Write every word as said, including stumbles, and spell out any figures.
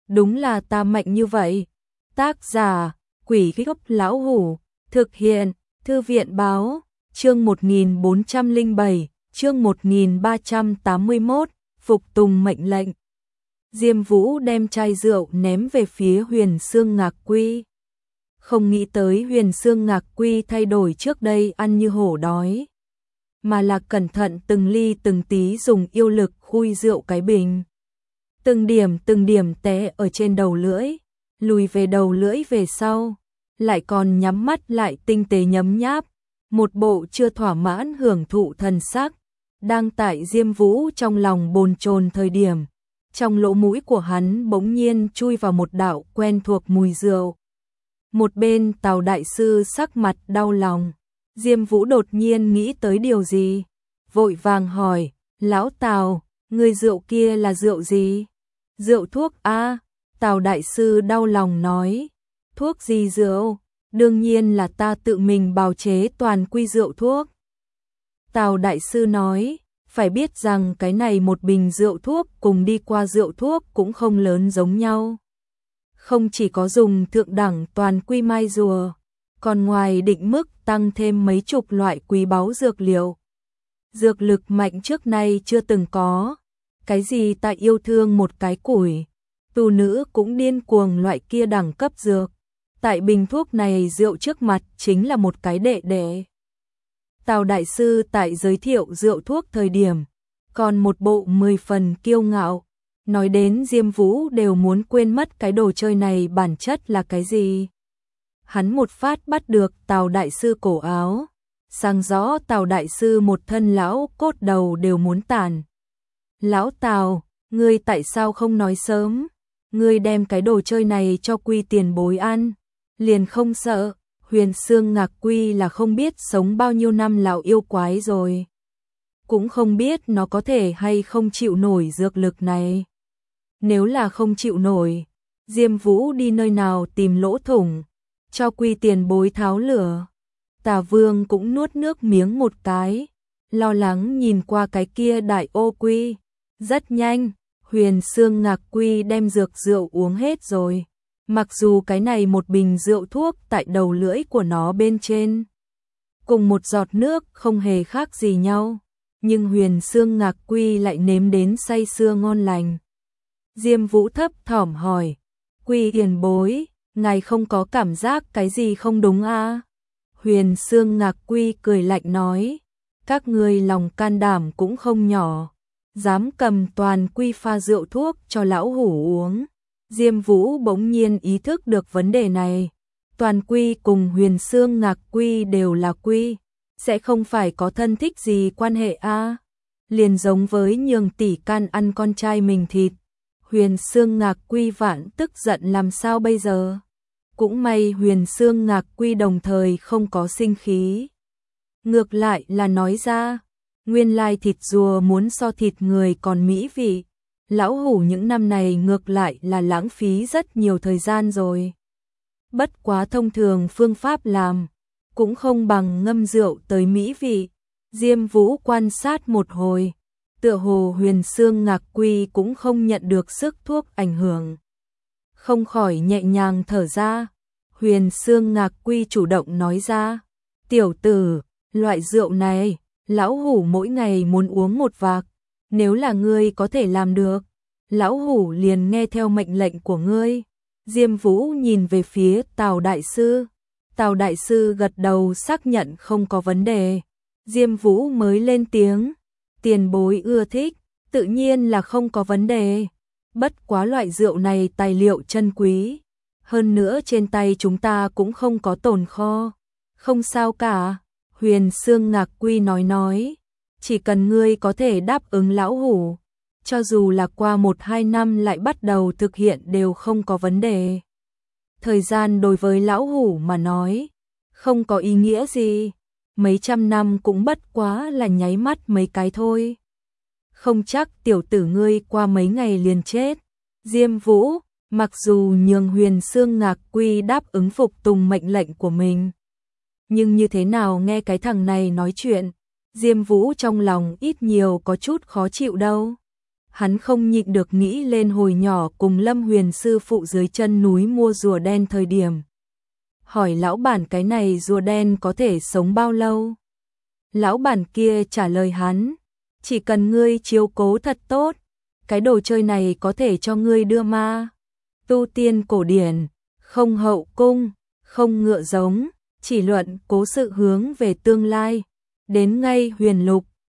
đúng là ta mạnh như vậy. Tác giả, Quỷ Gốc Lão Hủ, thực hiện, Thư viện Báo, chương một nghìn bốn trăm lẻ bảy, chương một nghìn ba trăm tám mươi mốt, phục tùng mệnh lệnh. Diêm Vũ đem chai rượu ném về phía Huyền Xương Ngạc Quy. Không nghĩ tới Huyền Xương Ngạc Quy thay đổi trước đây ăn như hổ đói, mà là cẩn thận từng ly từng tí dùng yêu lực khui rượu cái bình. Từng điểm từng điểm té ở trên đầu lưỡi, lùi về đầu lưỡi về sau, lại còn nhắm mắt lại tinh tế nhấm nháp, một bộ chưa thỏa mãn hưởng thụ thần sắc. Đang tại Diêm Vũ trong lòng bồn chồn thời điểm, trong lỗ mũi của hắn bỗng nhiên chui vào một đạo quen thuộc mùi rượu. Một bên Tào đại sư sắc mặt đau lòng, Diêm Vũ đột nhiên nghĩ tới điều gì, vội vàng hỏi, lão Tào, người rượu kia là rượu gì? Rượu thuốc a? Tào đại sư đau lòng nói, thuốc gì rượu? Đương nhiên là ta tự mình bào chế toàn quy rượu thuốc. Tào đại sư nói, phải biết rằng cái này một bình rượu thuốc cùng đi qua rượu thuốc cũng không lớn giống nhau. Không chỉ có dùng thượng đẳng toàn quy mai rùa, còn ngoài định mức tăng thêm mấy chục loại quý báu dược liệu. Dược lực mạnh trước nay chưa từng có. Cái gì tại yêu thương một cái củi, tu nữ cũng điên cuồng loại kia đẳng cấp dược. Tại bình thuốc này rượu trước mặt chính là một cái đệ đệ. Tào đại sư tại giới thiệu rượu thuốc thời điểm, còn một bộ mười phần kiêu ngạo, nói đến Diêm Vũ đều muốn quên mất cái đồ chơi này bản chất là cái gì. Hắn một phát bắt được Tào đại sư cổ áo, sáng rõ Tào đại sư một thân lão cốt đầu đều muốn tàn. Lão Tào, ngươi tại sao không nói sớm? Ngươi đem cái đồ chơi này cho Quy tiền bối ăn, liền không sợ? Huyền Xương Ngạc Quy là không biết sống bao nhiêu năm lão yêu quái rồi, cũng không biết nó có thể hay không chịu nổi dược lực này. Nếu là không chịu nổi, Diêm Vũ đi nơi nào tìm lỗ thủng, cho Quy tiền bối tháo lửa. Tà Vương cũng nuốt nước miếng một cái, lo lắng nhìn qua cái kia đại ô quy. Rất nhanh, Huyền Xương Ngạc Quy đem dược rượu uống hết rồi. Mặc dù cái này một bình rượu thuốc tại đầu lưỡi của nó bên trên, cùng một giọt nước không hề khác gì nhau, nhưng Huyền Xương Ngạc Quy lại nếm đến say sưa ngon lành. Diêm Vũ thấp thỏm hỏi, Quy tiền bối, ngài không có cảm giác cái gì không đúng à? Huyền Xương Ngạc Quy cười lạnh nói, các ngươi lòng can đảm cũng không nhỏ, dám cầm toàn quy pha rượu thuốc cho lão hủ uống. Diêm Vũ bỗng nhiên ý thức được vấn đề này. Toàn quy cùng Huyền Xương Ngạc Quy đều là quy, sẽ không phải có thân thích gì quan hệ a? À? Liền giống với nhường tỷ can ăn con trai mình thịt. Huyền Xương Ngạc Quy vạn tức giận làm sao bây giờ? Cũng may Huyền Xương Ngạc Quy đồng thời không có sinh khí. Ngược lại là nói ra, nguyên lai thịt rùa muốn so thịt người còn mỹ vị. Lão hủ những năm này ngược lại là lãng phí rất nhiều thời gian rồi. Bất quá thông thường phương pháp làm, cũng không bằng ngâm rượu tới mỹ vị. Diêm Vũ quan sát một hồi, tựa hồ Huyền Xương Ngạc Quy cũng không nhận được sức thuốc ảnh hưởng. Không khỏi nhẹ nhàng thở ra, Huyền Xương Ngạc Quy chủ động nói ra, tiểu tử, loại rượu này, lão hủ mỗi ngày muốn uống một vạc. Nếu là ngươi có thể làm được, lão hủ liền nghe theo mệnh lệnh của ngươi. Diêm Vũ nhìn về phía Tào đại sư. Tào đại sư gật đầu xác nhận không có vấn đề. Diêm Vũ mới lên tiếng, tiền bối ưa thích, tự nhiên là không có vấn đề. Bất quá loại rượu này tài liệu chân quý, hơn nữa trên tay chúng ta cũng không có tồn kho. Không sao cả, Huyền Xương Ngạc Quy nói nói. Chỉ cần ngươi có thể đáp ứng lão hủ, cho dù là qua một hai năm lại bắt đầu thực hiện đều không có vấn đề. Thời gian đối với lão hủ mà nói, không có ý nghĩa gì, mấy trăm năm cũng bất quá là nháy mắt mấy cái thôi. Không chắc tiểu tử ngươi qua mấy ngày liền chết. Diêm Vũ, mặc dù nhường Huyền Xương Ngạc Quy đáp ứng phục tùng mệnh lệnh của mình, nhưng như thế nào nghe cái thằng này nói chuyện, Diêm Vũ trong lòng ít nhiều có chút khó chịu đâu. hắn không nhịn được nghĩ lên hồi nhỏ cùng Lâm Huyền sư phụ dưới chân núi mua rùa đen thời điểm. Hỏi lão bản cái này rùa đen có thể sống bao lâu? Lão bản kia trả lời hắn, chỉ cần ngươi chiếu cố thật tốt, cái đồ chơi này có thể cho ngươi đưa ma. Tu tiên cổ điển, không hậu cung, không ngựa giống, chỉ luận cố sự hướng về tương lai. Đến ngay huyền lục,